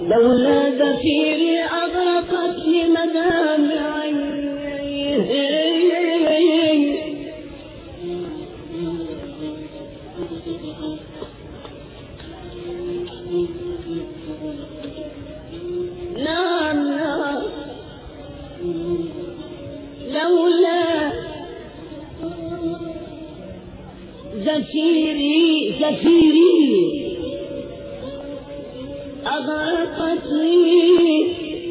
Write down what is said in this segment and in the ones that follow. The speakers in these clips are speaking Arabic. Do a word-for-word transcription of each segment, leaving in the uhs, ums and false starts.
لولا زفيري أغرقتني مدامعي نعم نعم لولا زفيري زفيري أغرقتني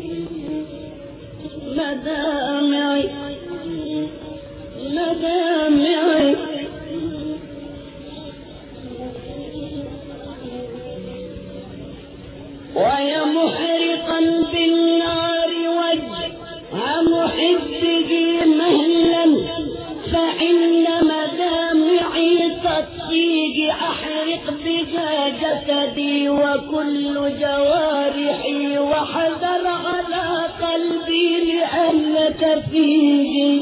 مدامعي مدامعي ويا محرقا بالنار وجه محبه مهلا فإن مدامعي تطفيق أحرق بها جسدي وكل جوارحي وحذر على قلبي لأنك فيه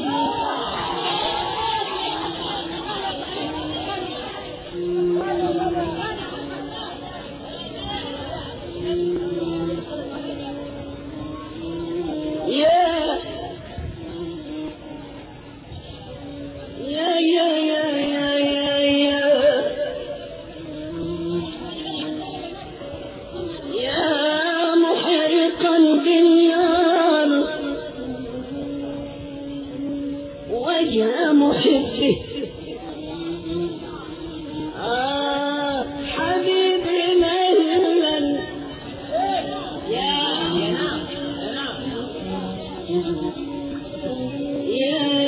محبه آه حبيبي مهلا يا يا يا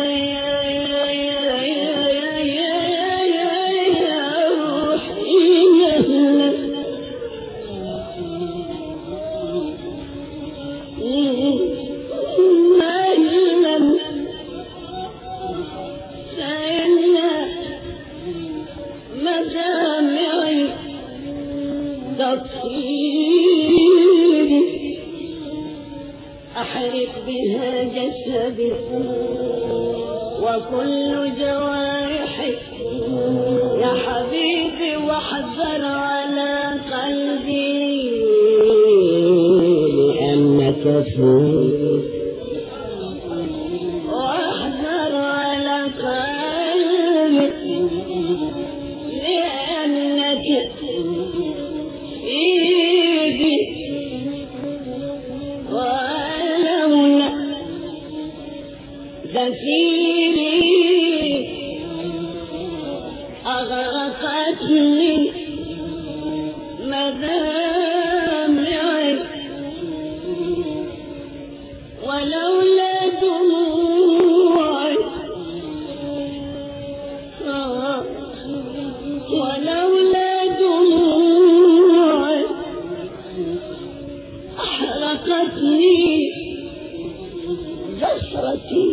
أحرق بها جسدي وكل جوارحي يا حبيبي واحذر على قلبي لأنك فيه واحذر على قلبي لأنك فيه زفيري أغرقتني مدامعي ولولا دموعي ولولا دموعي أحرقتني جسرتي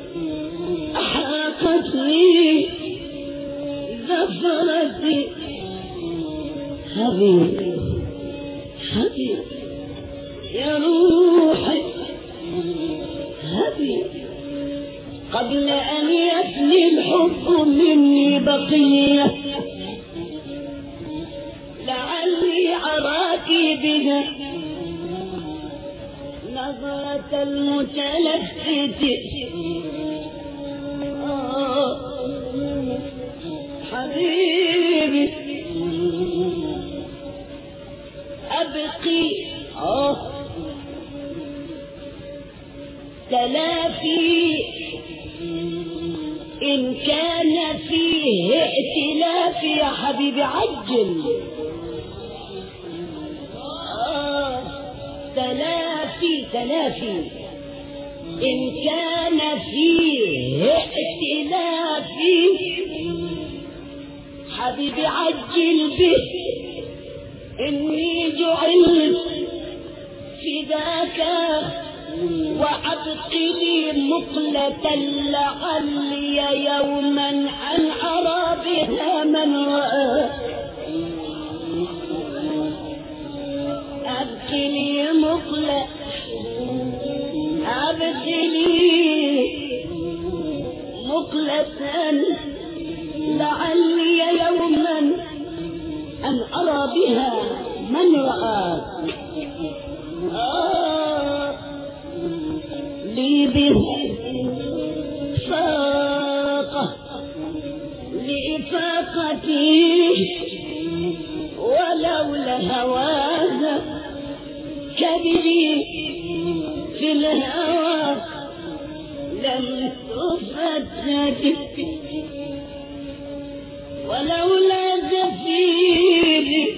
أحرقتني زفرتي حبيبي حبيبي يا روحي حبيبي قبل أن يفني الحب مني بقية لعلي أراك بها نظرة المتلفت آه حبيبي أبقي آه تلافي إن كان فيه ائتلاف يا حبيبي عجل آه تلافي تلافي إن كان فيه ائتلاف حبيبي عجل به إني جعلت فداك وأبقي مقلة لعلي يوما أن أرى بها من رأى أبقي مقلة أبقي مقلة لعلي يوما أن أرى بها من رأى آه لي به فاقة لإفاقتي ولولا هواها كبري في الهوى لم تفتت ولولا زفيري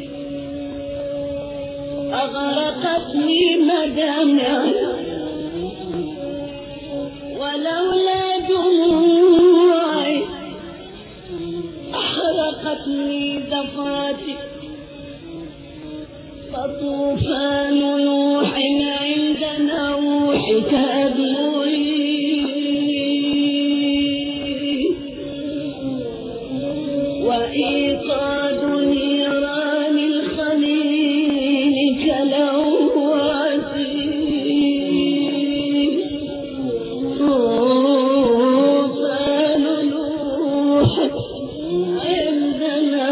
أغرقتني مدامع ولولا دموعي أحرقتني ضفاتي فطوفان نوح عند نوح كدموعي وإيقاد نيران الخليل كلواتي طوفان نوح عند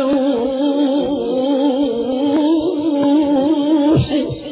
نوح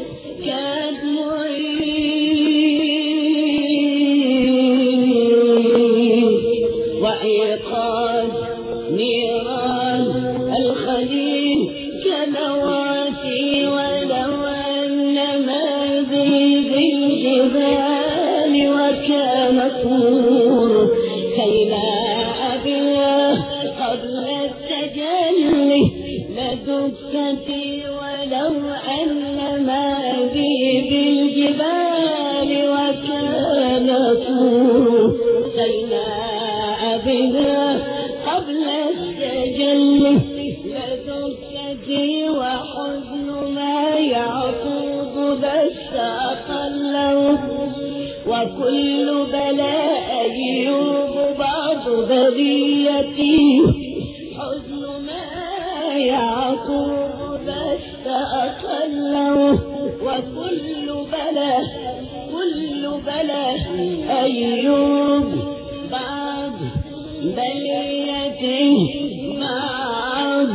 كدموعي وإيقاد نيران الخليل كنواتي ولو أن ما بيد الجبال وكان طور كي لا أبلاه قبل التجلي لدكتي ولو أن ما بيد الجبال وكان طور كي لا أبلاه قبل التجلي لدكتي وحزن ما يعقوب بس أقله وكل بلاء أيوب بعض بريتي حزن ما يعقوب بس أقله وكل بلاء كل بلاء أيوب بعض بليتي بعض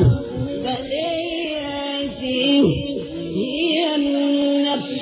بليتي هي النفس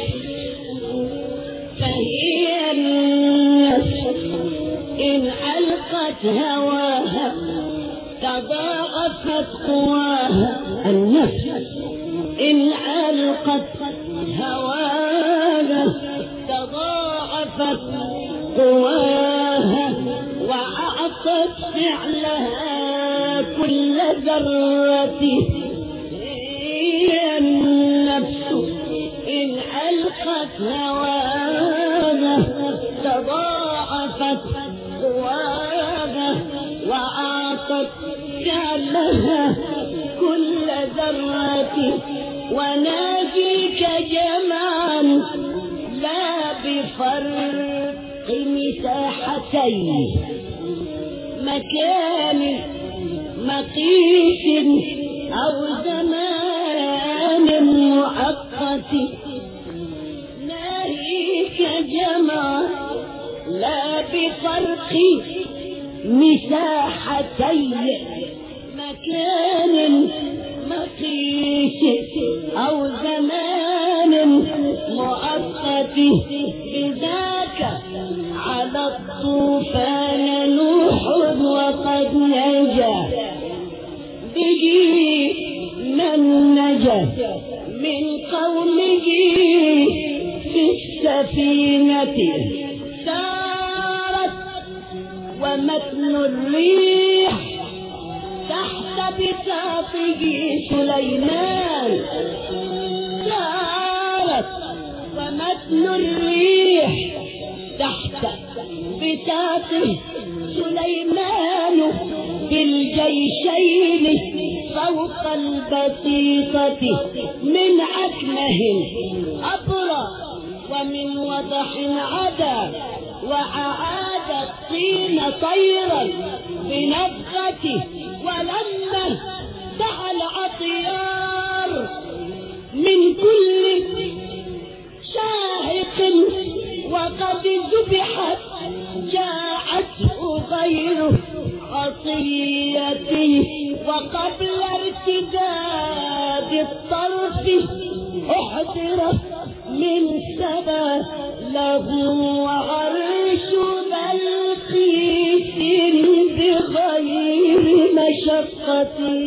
فهي النفس إن علقت هواها تضاعفت قواها النفس إن علقت هواها تضاعفت قواها وأعطت فعلها كل ذرة هي النفس إن ألقت هواها تضاعفت قواها وأعطت فعلها كل ذرة وناجيك جمعا لا بفرق مساحتين مكان مقيس أو زمان مؤقت ناهيك جمع لا بفرق مساحتين مكان مقيس أو زمان مؤقت بذاك على الطوفان نوح وقد نجا به من نجا من قومه في السفينة سارت ومتن الريح تحت بساطه سليمان سارت ومتن الريح تحت بساطه سليمان بالجيشين فوق البسيطة من أكمه أبرى ومن وضح عدا وأعاد الطين طيرا بنفخته ولما دعا العطيار من كل شاهق وقد ذبحت جاءته غير عطيته وقبل ارتداد الطرف احضرت من سبا له عرش بلقيس بغير مشقة.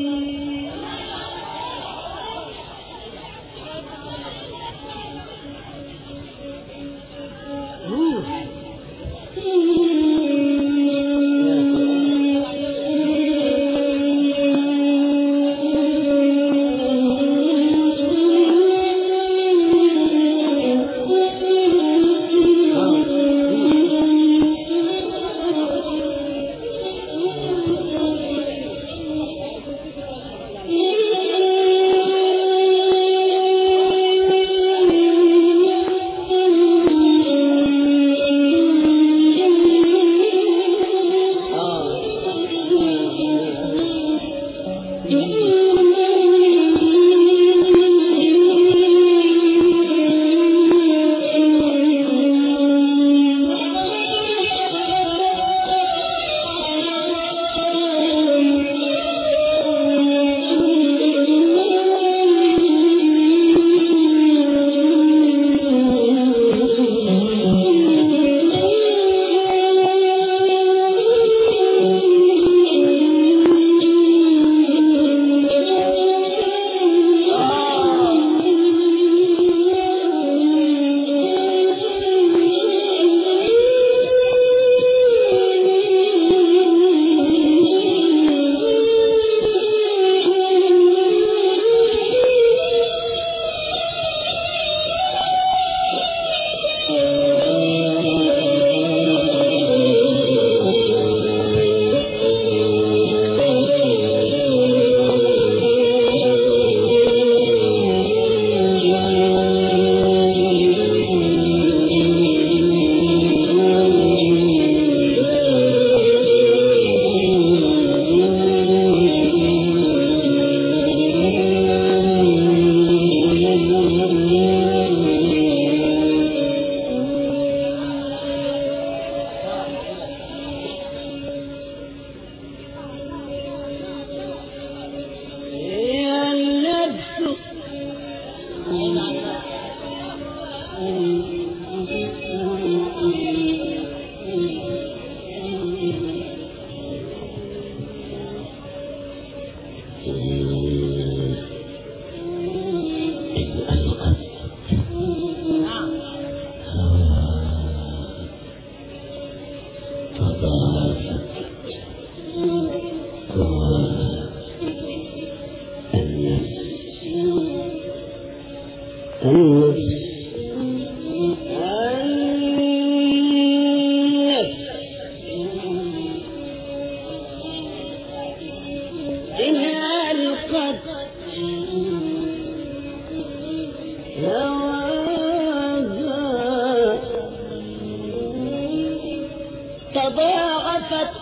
تضاعفت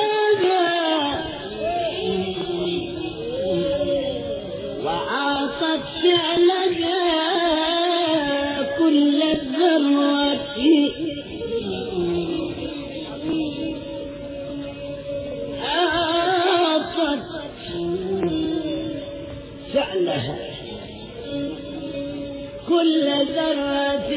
قواها وعاصت فعلها كل الذرات عاصت فعلها كل ذرات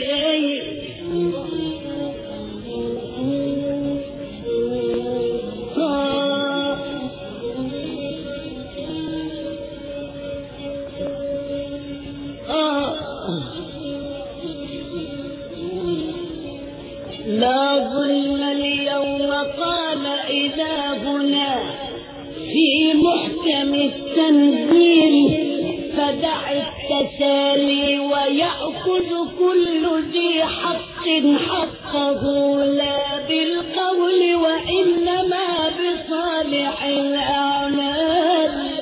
لا ظلم اليوم قال إلهنا في محكم التنزيل فدع التسالي ويأخذ كل ذي حق حقه لا بالقول وإنما بصالح الأعمال.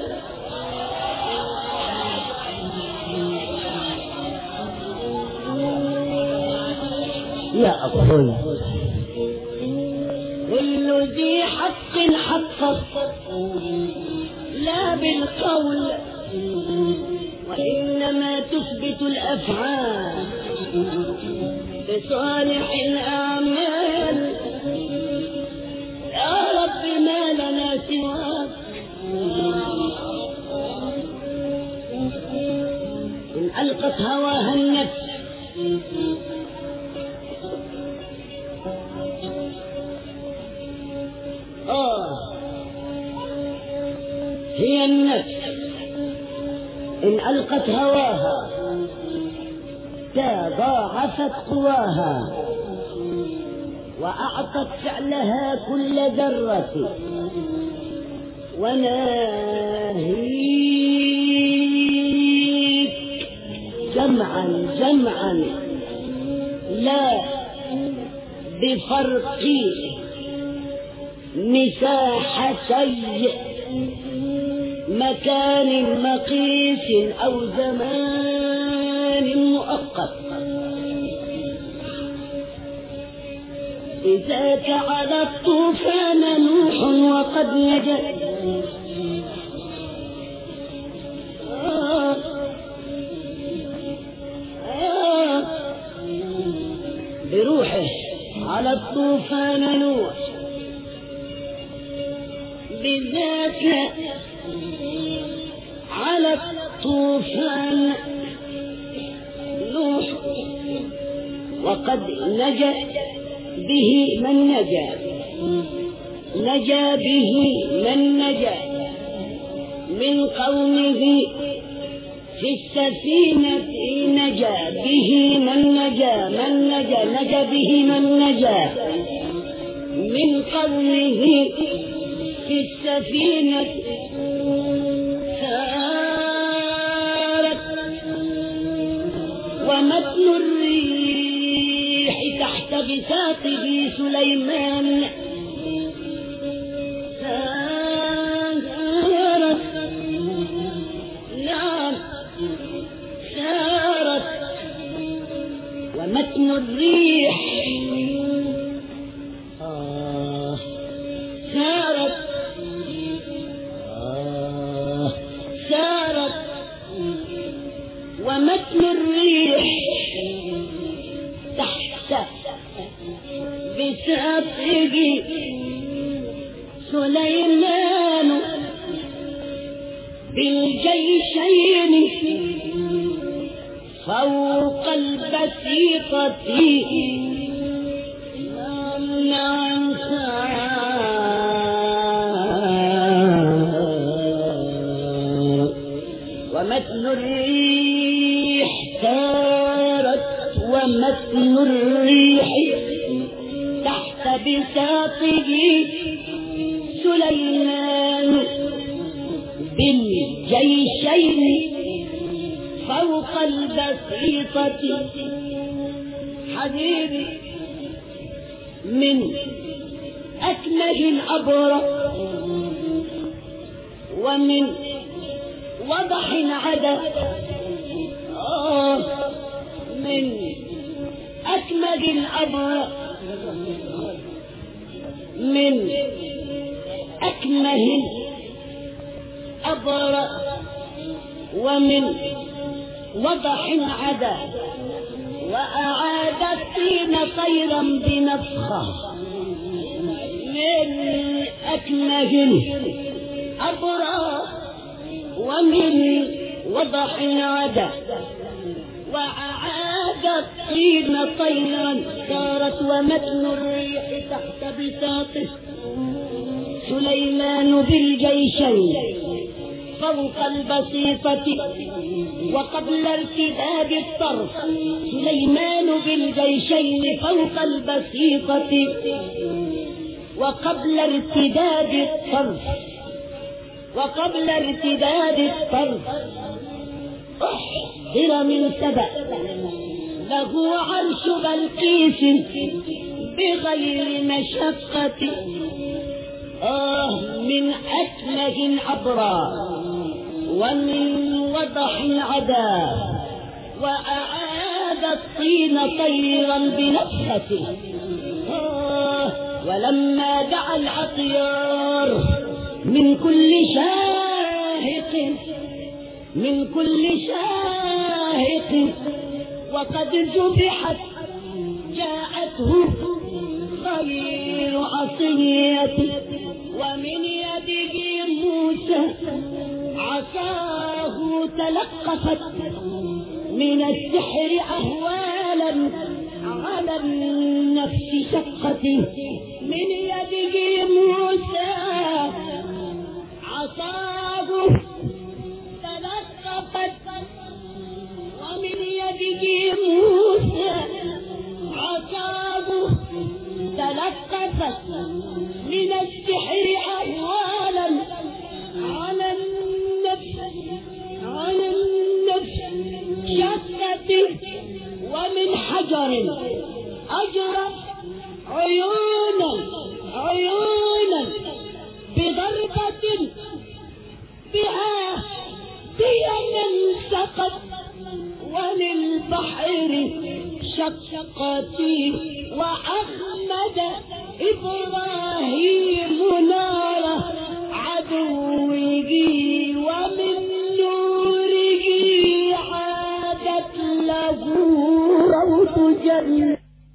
لا أقول كل ذي حق حقه لا بالقول وإنما تثبت الأفعال بصالح الأعمال. يا رب ما لنا سواك إن ألقت هواها النفس آه هي النفس إن ألقت هواها تضاعفت قواها وأعطت فعلها كل ذرة وناهيك جمعا جمعا لا بفرق مساحتي مكان مقيس أو زمان مؤقت إذا كعد الطوفان نوح وقد نجا آه آه بروحه على الطوفان نوح بذاك على الطوفان نوح وقد نجا به من نجا نجا به من نجا من قومه في السفينة نجا به من نجا من نجا نجا به من نجا من قومه في السفينة سارت ومتن الريح تحت بساطه سليمان سارت نعم سارت ومتن الريح آه سارت آه سارت ومتن الريح تحت بساطه سليمان بالجيشين فوق البسيطة نعم ومتن الريح سارت ومتن الريح تحت بساطه سليمان بالجيشين فوق البسيطة حبيبي من أكمه الأبرق ومن وضح عدا آه من أكمه الأبرق من أكمه الأبرق ومن وضح عدا وأعاد الطين طيرا بنفخه من أكمه الأبرق ومن وضح عدا وأعاد الطين طيرا سارت ومتن الريح تحت بساطه سليمان بالجيشين فوق البسيطة وقبل ارتداد الطرف سليمان بالجيشين فوق البسيطة وقبل ارتداد الطرف وقبل ارتداد الطرف احضر من سبأ له عرش بلقيس بغير مشقة آه من أكمه عبرا ومن وضح عدا وأعاد الطين طيرا بنفخته آه ولما دعا العطيار من كل شاهق من كل شاهق وقد ذبحت جاءته غير عصية ومن يده موسى عصاه تلقفت من السحر أهوالا على النفس شقتي من يده موسى عصاه تلقفت ومن يده موسى عصاه تلقفت من السحر أهوالا على النفس على النفس شقتي ومن حجر أجرى عيونا عيونا بضربة بها بيا سقط وللبحر شقتي وأحمد إبراهيم نار عدوه ومن نوره عادت له روض جنة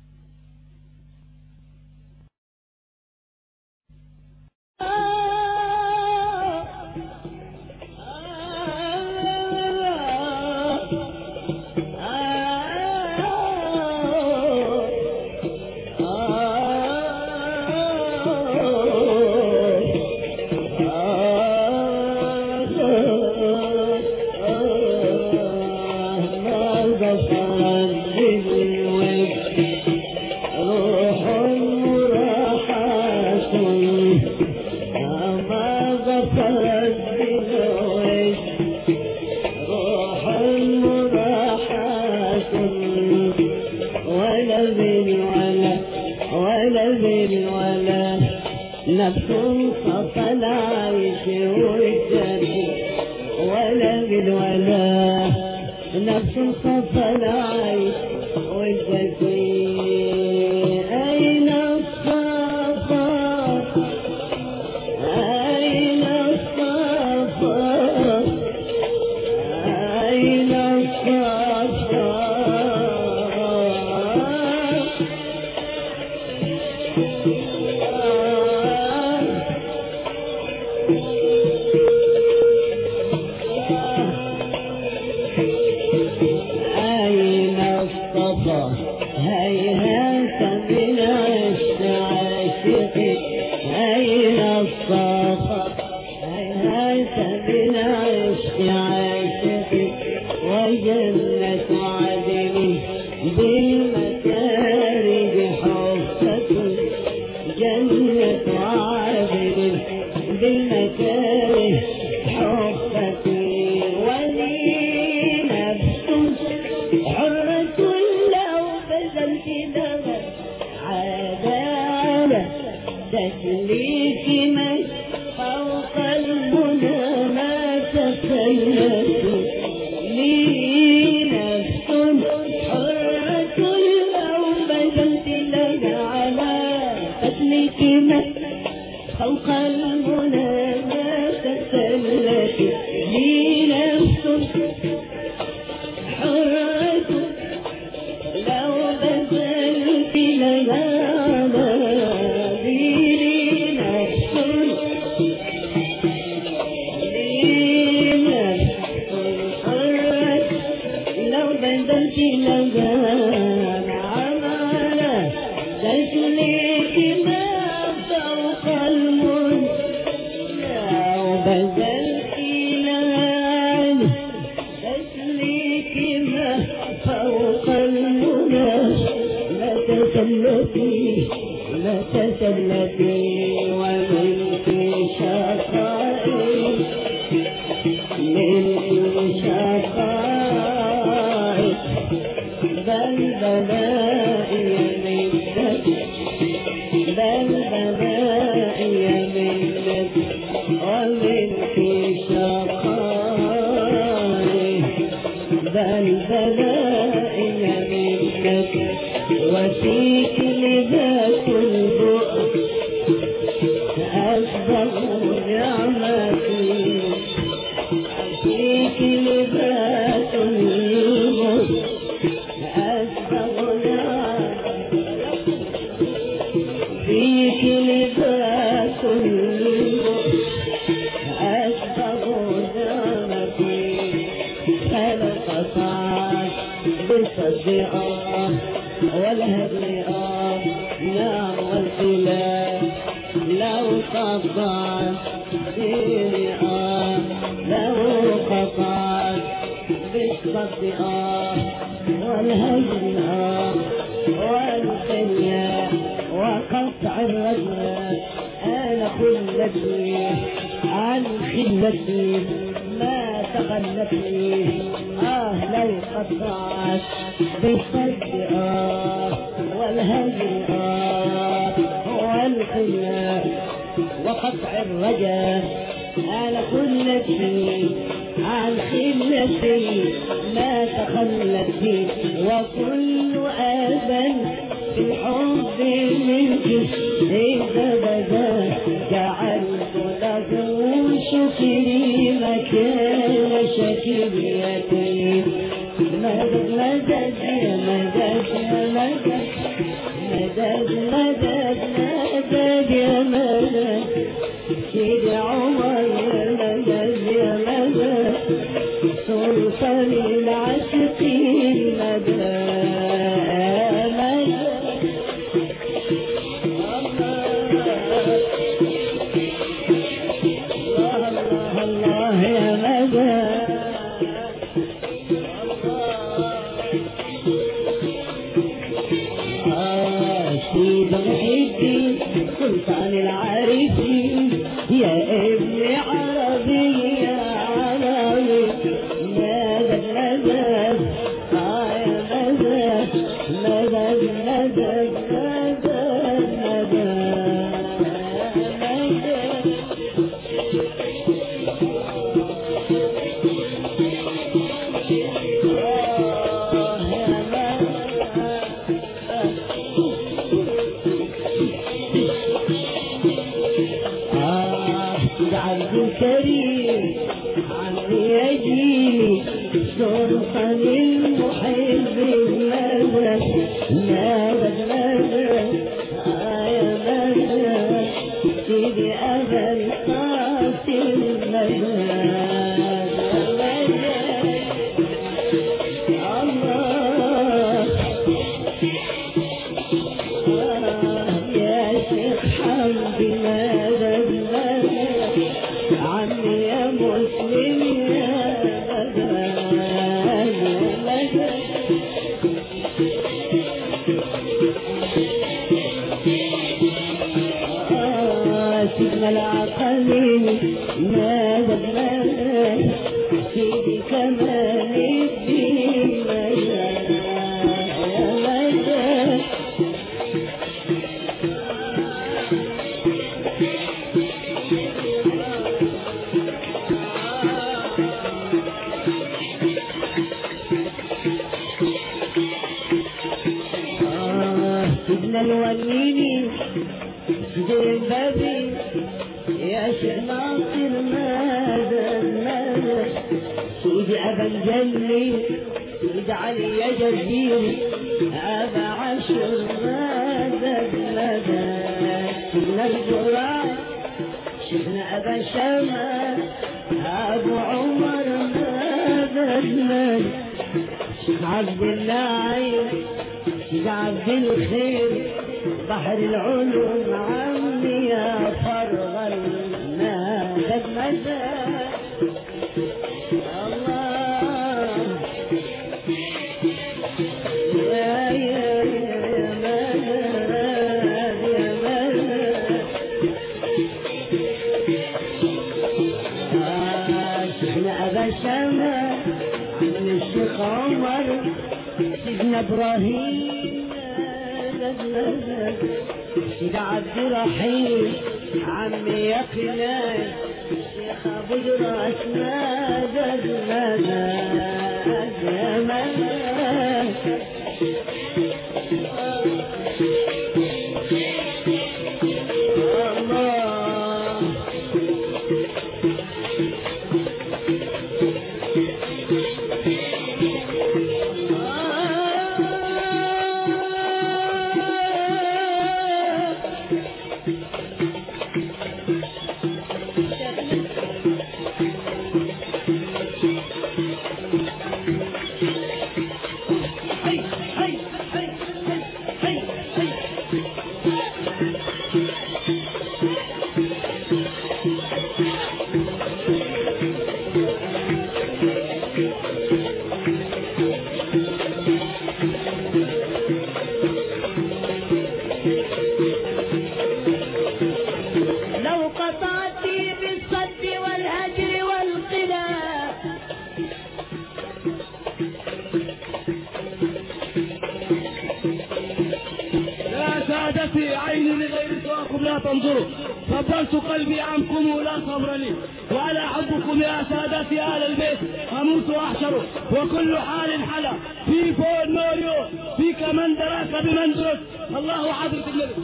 نفس صفى العيش والجري ولا بالولا نفس صفى العيش والجري أين الصفا أين الصفا أين الصفا هيهات من عشق عاشقي أين الصفا هيهات من عشق عاشقي وجنة عدن بالمكارم حفة جنة عدن بالمكارم حفة ولي نفس حرة عدالة تسليك من فوق المنى ما تسلت لي نفس حرة لو بذلت لها على تسليك من فوق المنى ما تسلت لي نفس حرة لو بذلت لها لا تسلتي ومنك شقائي منك شقائي بل بلائي منك بل بلائي منك ومنك شقائي بل بلائي منك وفيك لذات البؤس أسبغ نعمتي فيك لذات البؤس أسبغ نعمتي فيك لذات البؤس أسبغ نعمتي فلقطعت بالصدق والهدي نار والخلاف لو قطعت ديني لو قطعت بالصدق والهدي والخلاف وقطع الرجل أنا خلتي عن خلتي ما تخلتني آه لو قطعت بالصدق والهجر والخلاف وقطع الرجاء أنا خلتي عن خلتي ما تخلتني وكل أبا في الحب منك إذا بدا جعلت له شكري مكان شكريتي مدد مدد يا مدد يا مدد مدد مدد مدد يا مدد سيدي عمر يا مدد يا مدد سلطان العاشقين مدد سلطان العارفين يا ابن عربي يا عربي مدد مدد آه يا مدد مدد مدد مدد كريم عني يجيني سلطان المحب مدد مدد مدد آه يا مدد سيدي أبا القاسم مدد الله يا شيخ حمدي مدد عمي يا مسلم يا مدد سيدنا العقلين مدد مدد سيدي كمال الدين مدد يا مدد سيدنا الوليني سيدي البابي يا شيخ ناصر مدد مدد سيدي أبا الجلي سيدي علي يا جزيري أبا عشر مدد مدد سيدنا الجراح شيخنا أبا شمال أبو عمر مدد مدد شيخ عبد الله سيد عبد الخير بحر العلوم عمي يا فرغ المدد مدد الله يا يا يا مدد يا مدد آه شيخنا أبا شمال عم الشيخ عمر سيدنا إبراهيم سيد عبد الرحيم عمي يا خلال شيخ ابو دراس مدد مدد يا مدد يا سادتي عيني لغير سواكم لا تنظروا، فضلت قلبي عنكم ولا صبر لي، وعلى حبكم يا سادتي آل البيت أموت وأحشر، وكل حال حلا في فوق نوريو فيك من دراك بمن درك. الله حضرة النبي.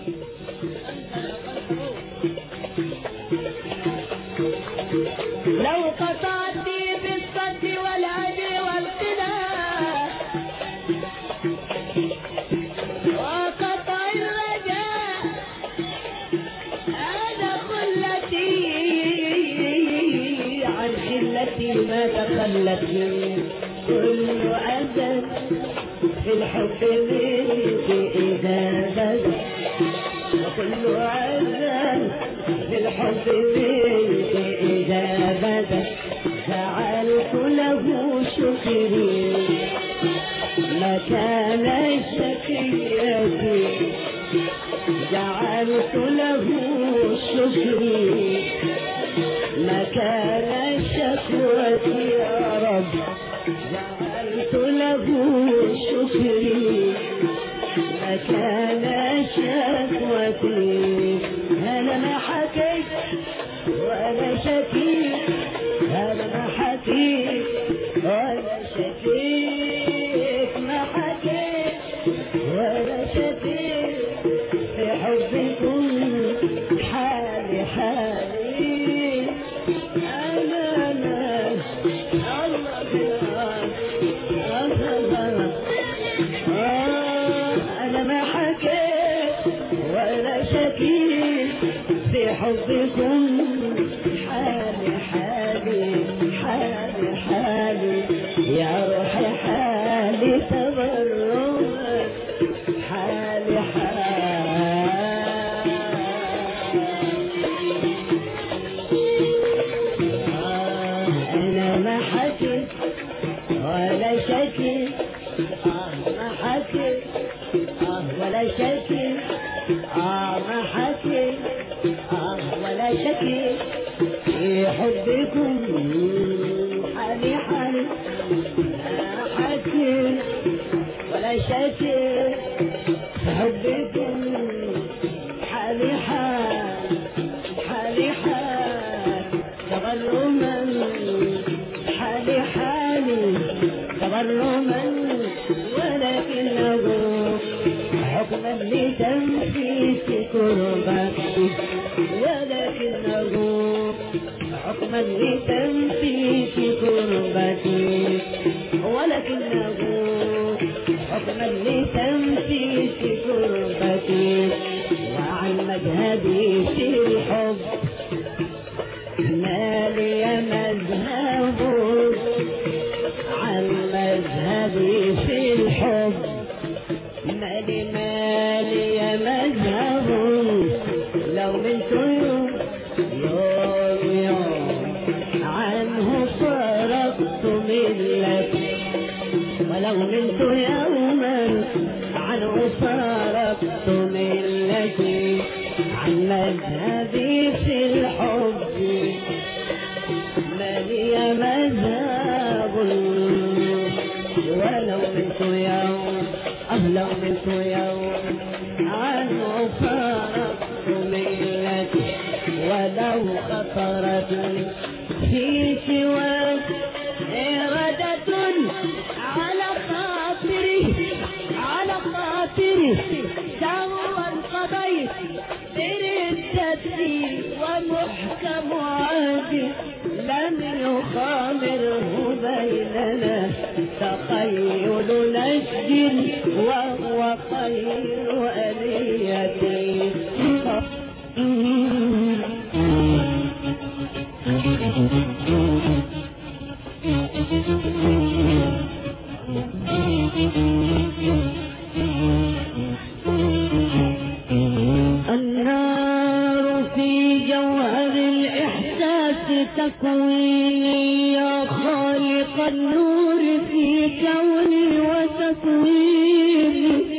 لو قطعتي بالصد والعدي والقناع وقطع الرجاء أنا خلتي عن خلتي ما تخلت كل أذى في الحب منك إذا بدا، وكل أذى في الحب منك إذا بدا، جعلت له شكري مكان شكيتي، جعلت له شكري مكان شكوتي يا رب، جعلت له شكري مكان شكوتي. أنا ما حكيت ولا شكيت، أنا ما حكيت ولا شكيت، ما حكيت ولا شكيت، في حبكم حالي حالي. أنا أنا الله الله أنا ما حكيت ولا شكيت، في حبكم حالي حالي حالي حالي، يا روحي حالي تبرد حالي حالي. أنا ما حكيت ولا شكيت، آه ما حكيت آه ولا شكيت، آه ما حكيت آه ولا شكيت، في حبكم حالي حالي، ما حكيت ولا شكيت، في حبكم حالي حالي حالي حالي، تغرما حالي حالي تغرما، ولكنه حكما لتنفيس كربتي، ولكنه حكما لتنفيس كربتي، ولكنه حكما لتنفيس كربتي. وعن مذهبي في الحب ما لي مذهب، عن مذهبي في الحب مالي مالي مذهب، لو منت يوم يوم يوم عنه فرقت ملتي، ولو منت يوما عنه فرقت ملتي. عن مذهبي في الحب مالي مذهب، ولو منت يوم أه لو منت يوم عنه فرقت ملتي، ولو خطرت في سواك إرادة على خاطري على خاطري، سوى قضيت بردتي ومحكم عهدي لم يخامره بيننا، تخيل نجد وهو خير أليتي. النار في جوهر الإحساس تكويني، يا خالق النور في كوني وتكويني.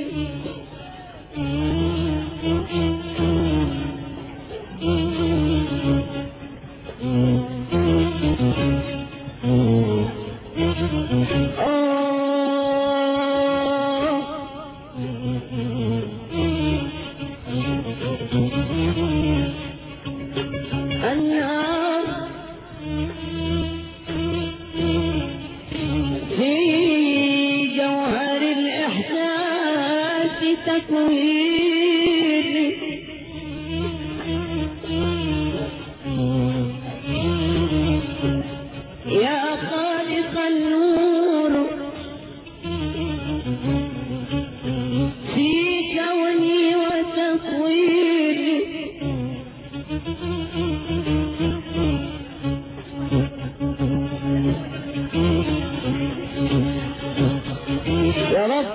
آه تكويني يا خالق النور في كوني وتكويني يا رب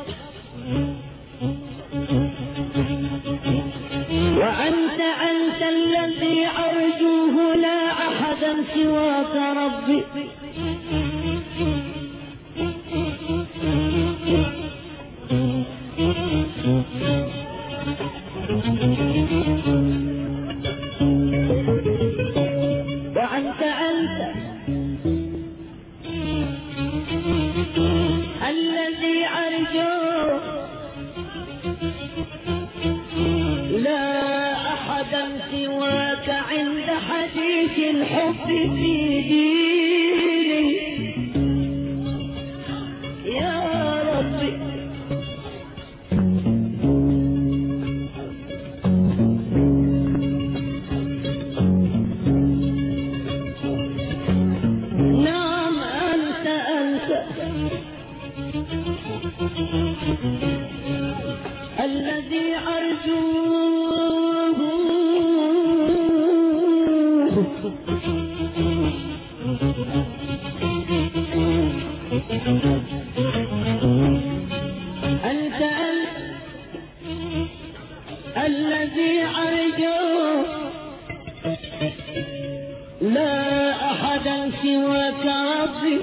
وأنت أنت الذي أرجوه لا أحدا سواك ربي وأنت أنت الذي أرجوه لا أحدا سواك عند حديث الحب في ديني يا ربي نعم أنت أنت الذي أرجوه أنت أنت الذي أرجوه لا أحدا سواك ربي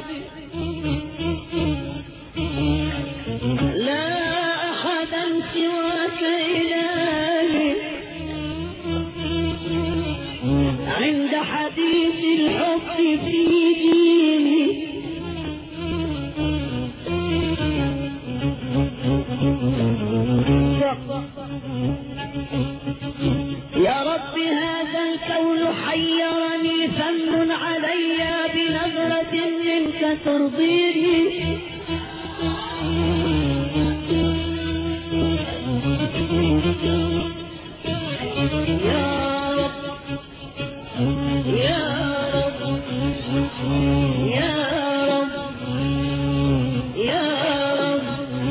لا أحدا سواك إلهي عند حديث الحب في ديني يا رب هذا الكون حيرني فمن علي بنظرة منك ترضيني يا رب يا رب يا رب يا رب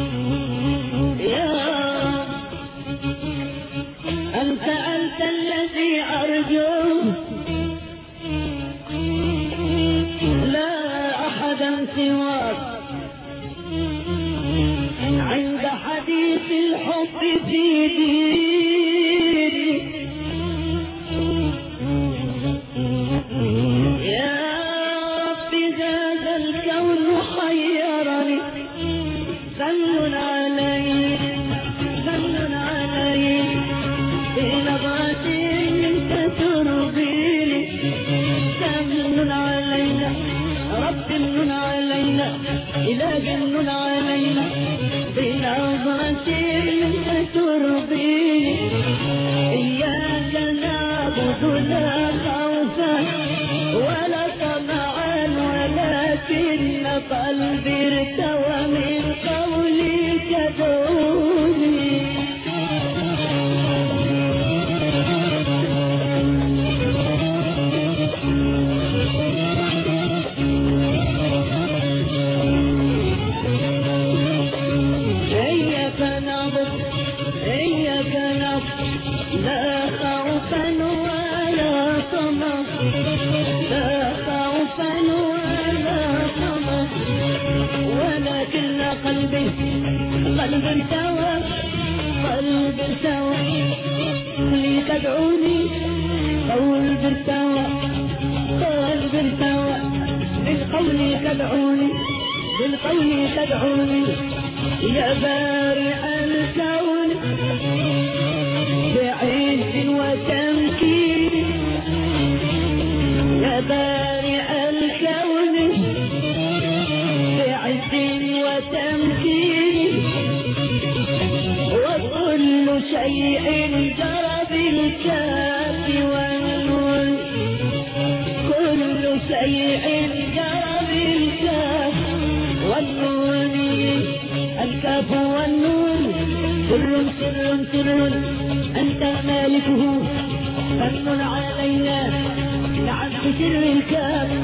يا رب أنت أنت الذي أرجوه لا أحدا سواك عند حديث الحب في ديني يا رب هذا الكون حيرني سل علي سل علي بنظرة منك ترضيني سل علينا رب من علينا إله من علينا بنظرة منك ترضيني إياك نعبد لا خوفا ولا طمعا ولكن قلبي ارتوى من قولك دوني إياك نعبد إياك نعبد لا خوفا ولا طمع لا خوفا ولا طمع ولكن قلبي قلبي ارتوى قلبي ارتوى لي تدعوني قلبي ارتوى قلبي ارتوى بالقول تدعوني بالقول تدعوني يا بارئ الكون بعز وتمكين يا بارئ الكون بعز وتمكين وكل شيء جرى بالكاف والنون كل شيء جرى بالكاف والنون الكاف والنون سر سر سر أنت مالكه فمن علينا نعم بسرك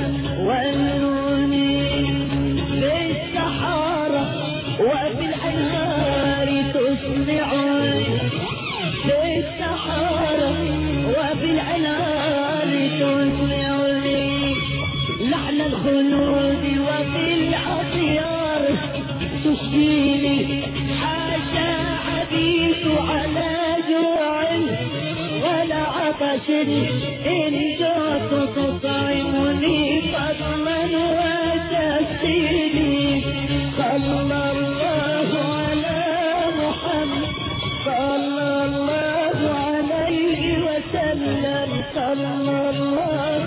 وأنوني في السحارة وفي الأنهار تسمعني في السحارة وفي الأنهار تسمعني لحن الخلود وفي الأطيار تشفيني حاشا حديث على جوع ولا عطش إن جعت تطعمني فضلا وتسقيني صلى الله على محمد صلى الله عليه وسلم صلى الله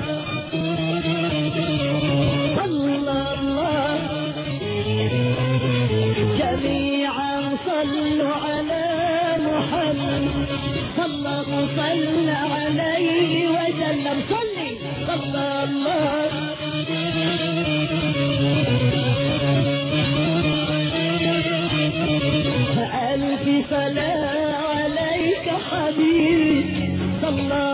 صلى الله جميعا صلوا على محمد صلى صلى عليه وسلم صلي صلى الله فألف صلاة عليك حبيبي صلى